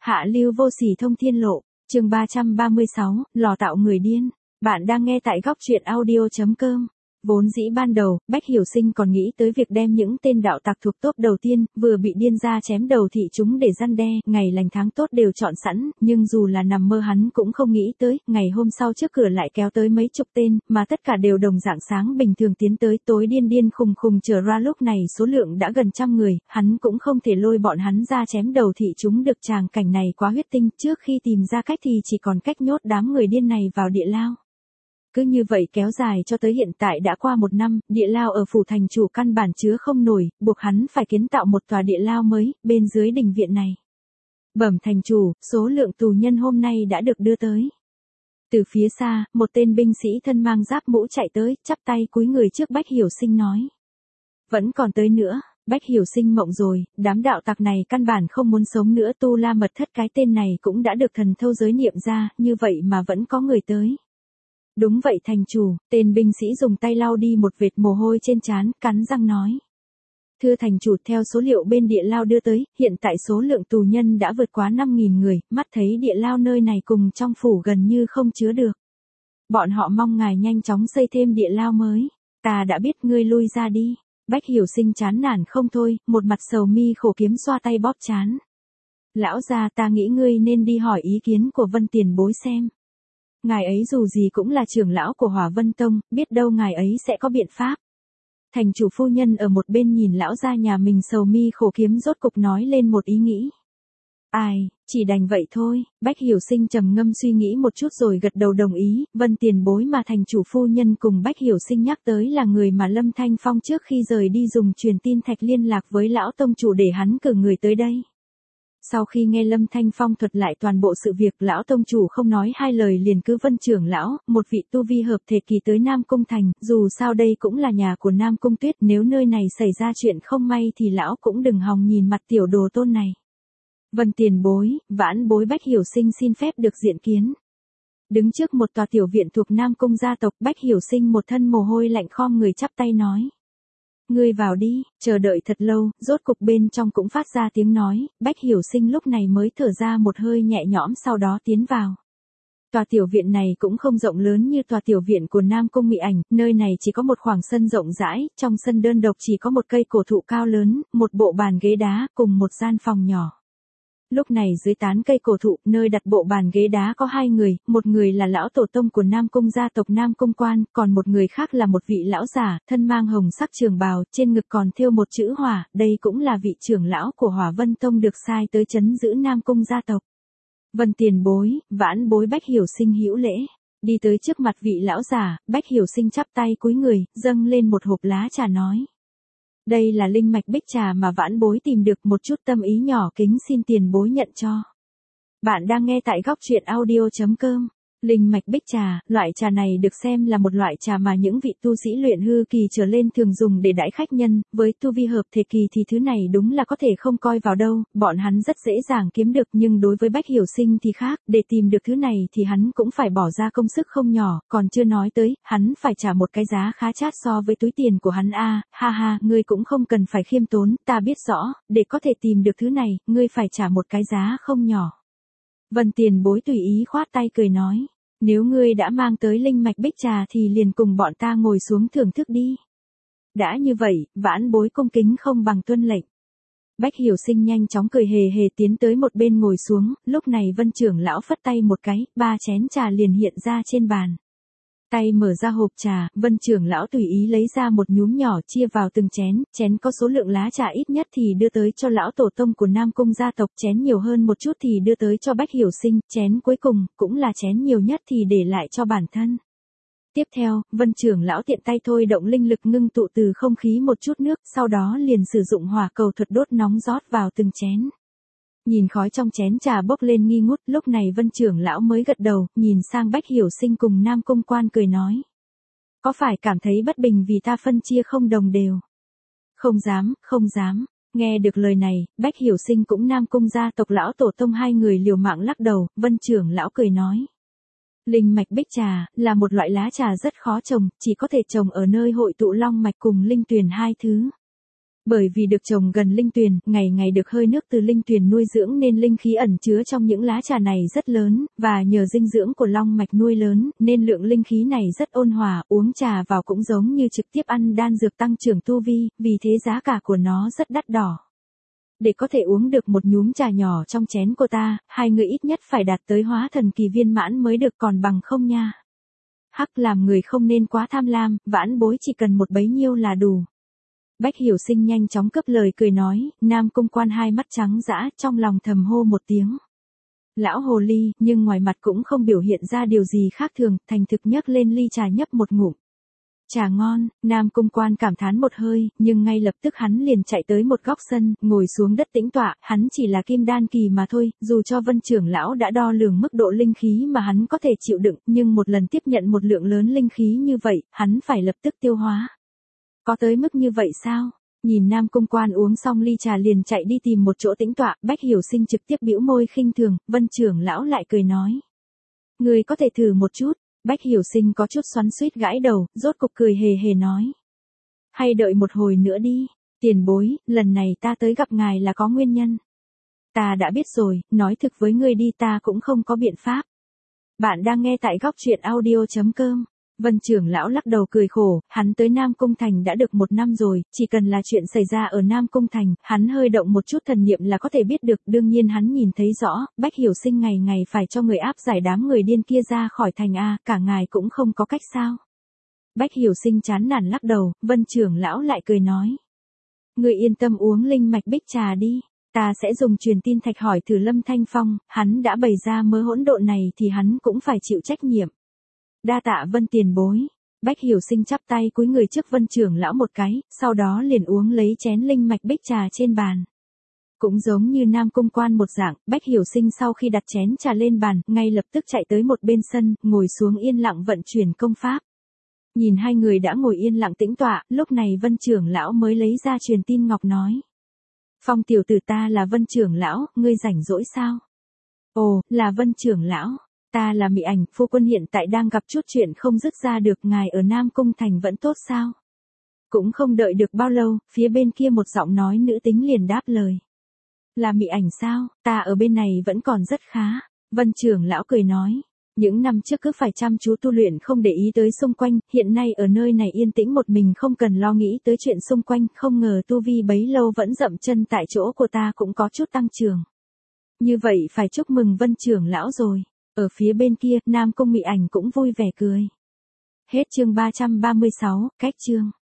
Hạ lưu vô sỉ thông thiên lộ, chương 336, lò tạo người điên. Bạn đang nghe tại góc truyện audio.com. Vốn dĩ ban đầu, Bách Hiểu Sinh còn nghĩ tới việc đem những tên đạo tặc thuộc top đầu tiên, vừa bị điên ra chém đầu thị chúng để răn đe, ngày lành tháng tốt đều chọn sẵn, nhưng dù là nằm mơ hắn cũng không nghĩ tới, ngày hôm sau trước cửa lại kéo tới mấy chục tên, mà tất cả đều đồng dạng sáng bình thường tiến tới, tối điên điên khùng khùng trở ra. Lúc này số lượng đã gần 100 người, hắn cũng không thể lôi bọn hắn ra chém đầu thị chúng được. Tràng cảnh này quá huyết tinh, trước khi tìm ra cách thì chỉ còn cách nhốt đám người điên này vào địa lao. Cứ như vậy kéo dài cho tới hiện tại đã qua 1 năm, địa lao ở phủ thành chủ căn bản chứa không nổi, buộc hắn phải kiến tạo một tòa địa lao mới, bên dưới đình viện này. Bẩm thành chủ, số lượng tù nhân hôm nay đã được đưa tới. Từ phía xa, một tên binh sĩ thân mang giáp mũ chạy tới, chắp tay cúi người trước Bách Hiểu Sinh nói. Vẫn còn tới nữa. Bách Hiểu Sinh mộng rồi, đám đạo tặc này căn bản không muốn sống nữa. Tu La Mật Thất cái tên này cũng đã được thần thâu giới niệm ra, như vậy mà vẫn có người tới. Đúng vậy thành chủ, tên binh sĩ dùng tay lau đi một vệt mồ hôi trên trán, cắn răng nói. Thưa thành chủ, theo số liệu bên địa lao đưa tới, hiện tại số lượng tù nhân đã vượt quá 5.000 người, mắt thấy địa lao nơi này cùng trong phủ gần như không chứa được. Bọn họ mong ngài nhanh chóng xây thêm địa lao mới. Ta đã biết, ngươi lui ra đi. Bách Hiểu Sinh chán nản không thôi, một mặt sầu mi khổ kiếm xoa tay bóp chán. Lão gia, ta nghĩ ngươi nên đi hỏi ý kiến của Vân Tiền Bối xem. Ngài ấy dù gì cũng là trưởng lão của Hỏa Vân Tông, biết đâu ngài ấy sẽ có biện pháp. Thành chủ phu nhân ở một bên nhìn lão gia nhà mình sầu mi khổ kiếm rốt cục nói lên một ý nghĩ. Ai, chỉ đành vậy thôi. Bách Hiểu Sinh trầm ngâm suy nghĩ một chút rồi gật đầu đồng ý. Vân Tiền Bối mà thành chủ phu nhân cùng Bách Hiểu Sinh nhắc tới là người mà Lâm Thanh Phong trước khi rời đi dùng truyền tin thạch liên lạc với lão tông chủ để hắn cử người tới đây. Sau khi nghe Lâm Thanh Phong thuật lại toàn bộ sự việc, lão tông chủ không nói hai lời liền cứ Vân trưởng lão, một vị tu vi hợp thể kỳ tới Nam Cung Thành, dù sao đây cũng là nhà của Nam Cung Tuyết, nếu nơi này xảy ra chuyện không may thì lão cũng đừng hòng nhìn mặt tiểu đồ tôn này. Vân Tiền Bối, vãn bối Bách Hiểu Sinh xin phép được diện kiến. Đứng trước một tòa tiểu viện thuộc Nam Cung gia tộc, Bách Hiểu Sinh một thân mồ hôi lạnh khom người chắp tay nói. Ngươi vào đi. Chờ đợi thật lâu, rốt cục bên trong cũng phát ra tiếng nói, Bách Hiểu Sinh lúc này mới thở ra một hơi nhẹ nhõm sau đó tiến vào. Tòa tiểu viện này cũng không rộng lớn như tòa tiểu viện của Nam Cung Mị Ảnh, nơi này chỉ có một khoảng sân rộng rãi, trong sân đơn độc chỉ có một cây cổ thụ cao lớn, một bộ bàn ghế đá, cùng một gian phòng nhỏ. Lúc này dưới tán cây cổ thụ, nơi đặt bộ bàn ghế đá có 2 người, một người là lão tổ tông của Nam Cung gia tộc Nam Cung Quan, còn một người khác là một vị lão giả, thân mang hồng sắc trường bào, trên ngực còn thêu một chữ hỏa, đây cũng là vị trưởng lão của Hỏa Vân Tông được sai tới trấn giữ Nam Cung gia tộc. Vân Tiền Bối, vãn bối Bách Hiểu Sinh hữu lễ. Đi tới trước mặt vị lão giả, Bách Hiểu Sinh chắp tay cúi người, dâng lên một hộp lá trà nói. Đây là linh mạch bích trà mà vãn bối tìm được, một chút tâm ý nhỏ kính xin tiền bối nhận cho. Bạn đang nghe tại góc truyện audio.com. Linh mạch bích trà, loại trà này được xem là một loại trà mà những vị tu sĩ luyện hư kỳ trở lên thường dùng để đãi khách nhân, với tu vi hợp thể kỳ thì thứ này đúng là có thể không coi vào đâu, bọn hắn rất dễ dàng kiếm được, nhưng đối với Bách Hiểu Sinh thì khác, để tìm được thứ này thì hắn cũng phải bỏ ra công sức không nhỏ, còn chưa nói tới, hắn phải trả một cái giá khá chát so với túi tiền của hắn a. Ha ha, ngươi cũng không cần phải khiêm tốn, ta biết rõ, để có thể tìm được thứ này, ngươi phải trả một cái giá không nhỏ. Vân Tiền Bối tùy ý khoát tay cười nói. Nếu ngươi đã mang tới linh mạch bích trà thì liền cùng bọn ta ngồi xuống thưởng thức đi. Đã như vậy, vãn bối cung kính không bằng tuân lệnh. Bách Hiểu Sinh nhanh chóng cười hề hề tiến tới một bên ngồi xuống, lúc này Vân trưởng lão phất tay một cái, 3 chén trà liền hiện ra trên bàn. Tay mở ra hộp trà, Vân trưởng lão tùy ý lấy ra một nhúm nhỏ chia vào từng chén, chén có số lượng lá trà ít nhất thì đưa tới cho lão tổ tông của Nam Cung gia tộc, chén nhiều hơn một chút thì đưa tới cho Bách Hiểu Sinh, chén cuối cùng, cũng là chén nhiều nhất thì để lại cho bản thân. Tiếp theo, Vân trưởng lão tiện tay thôi động linh lực ngưng tụ từ không khí một chút nước, sau đó liền sử dụng hỏa cầu thuật đốt nóng rót vào từng chén. Nhìn khói trong chén trà bốc lên nghi ngút, lúc này Vân trưởng lão mới gật đầu, nhìn sang Bách Hiểu Sinh cùng Nam Cung Quan cười nói. Có phải cảm thấy bất bình vì ta phân chia không đồng đều? Không dám, không dám. Nghe được lời này, Bách Hiểu Sinh cũng Nam Cung gia tộc lão tổ tông 2 người liều mạng lắc đầu, Vân trưởng lão cười nói. Linh mạch bích trà, là một loại lá trà rất khó trồng, chỉ có thể trồng ở nơi hội tụ long mạch cùng linh tuyền 2 thứ. Bởi vì được trồng gần linh tuyền, ngày ngày được hơi nước từ linh tuyền nuôi dưỡng nên linh khí ẩn chứa trong những lá trà này rất lớn, và nhờ dinh dưỡng của long mạch nuôi lớn, nên lượng linh khí này rất ôn hòa, uống trà vào cũng giống như trực tiếp ăn đan dược tăng trưởng tu vi, vì thế giá cả của nó rất đắt đỏ. Để có thể uống được một nhúm trà nhỏ trong chén của ta, hai người ít nhất phải đạt tới hóa thần kỳ viên mãn mới được, còn bằng không nha. Hắc, làm người không nên quá tham lam, vãn bối chỉ cần một bấy nhiêu là đủ. Bách Hiểu Sinh nhanh chóng cướp lời cười nói, Nam Cung Quan hai mắt trắng dã, trong lòng thầm hô một tiếng. Lão hồ ly, nhưng ngoài mặt cũng không biểu hiện ra điều gì khác thường, thành thực nhấc lên ly trà nhấp một ngụm. Trà ngon, Nam Cung Quan cảm thán một hơi, nhưng ngay lập tức hắn liền chạy tới một góc sân, ngồi xuống đất tĩnh tọa, hắn chỉ là kim đan kỳ mà thôi, dù cho Vân trưởng lão đã đo lường mức độ linh khí mà hắn có thể chịu đựng, nhưng một lần tiếp nhận một lượng lớn linh khí như vậy, hắn phải lập tức tiêu hóa. Có tới mức như vậy sao? Nhìn Nam Cung Quan uống xong ly trà liền chạy đi tìm một chỗ tĩnh tọa, Bách Hiểu Sinh trực tiếp bĩu môi khinh thường, Vân trưởng lão lại cười nói. Người có thể thử một chút. Bách Hiểu Sinh có chút xoắn xuýt gãi đầu, rốt cục cười hề hề nói. Hay đợi một hồi nữa đi, tiền bối, lần này ta tới gặp ngài là có nguyên nhân. Ta đã biết rồi, nói thực với ngươi đi, ta cũng không có biện pháp. Bạn đang nghe tại góc truyện audio.com. Vân trưởng lão lắc đầu cười khổ, hắn tới Nam Cung Thành đã được 1 năm rồi, chỉ cần là chuyện xảy ra ở Nam Cung Thành, hắn hơi động một chút thần niệm là có thể biết được, đương nhiên hắn nhìn thấy rõ, Bách Hiểu Sinh ngày ngày phải cho người áp giải đám người điên kia ra khỏi thành a, cả ngài cũng không có cách sao. Bách Hiểu Sinh chán nản lắc đầu, Vân trưởng lão lại cười nói. Người yên tâm uống linh mạch bích trà đi, ta sẽ dùng truyền tin thạch hỏi thử Lâm Thanh Phong, hắn đã bày ra mớ hỗn độn này thì hắn cũng phải chịu trách nhiệm. Đa tạ Vân tiền bối. Bách Hiểu Sinh chắp tay cúi người trước Vân trưởng lão một cái, sau đó liền uống lấy chén linh mạch bích trà trên bàn. Cũng giống như Nam Cung Quan một dạng, Bách Hiểu Sinh sau khi đặt chén trà lên bàn, ngay lập tức chạy tới một bên sân, ngồi xuống yên lặng vận chuyển công pháp. Nhìn hai người đã ngồi yên lặng tĩnh tọa, lúc này Vân trưởng lão mới lấy ra truyền tin ngọc nói. Phong tiểu tử, ta là Vân trưởng lão, ngươi rảnh rỗi sao? Ồ, là Vân trưởng lão. Ta là Mị Ảnh, phu quân hiện tại đang gặp chút chuyện không dứt ra được, ngài ở Nam Cung Thành vẫn tốt sao? Cũng không đợi được bao lâu, phía bên kia một giọng nói nữ tính liền đáp lời. Là Mị Ảnh sao, ta ở bên này vẫn còn rất khá. Vân trưởng lão cười nói. Những năm trước cứ phải chăm chú tu luyện không để ý tới xung quanh, hiện nay ở nơi này yên tĩnh một mình không cần lo nghĩ tới chuyện xung quanh, không ngờ tu vi bấy lâu vẫn dậm chân tại chỗ của ta cũng có chút tăng trưởng. Như vậy phải chúc mừng Vân trưởng lão rồi. Ở phía bên kia, Nam Cung Mị Ảnh cũng vui vẻ cười. Hết chương 336, cách chương.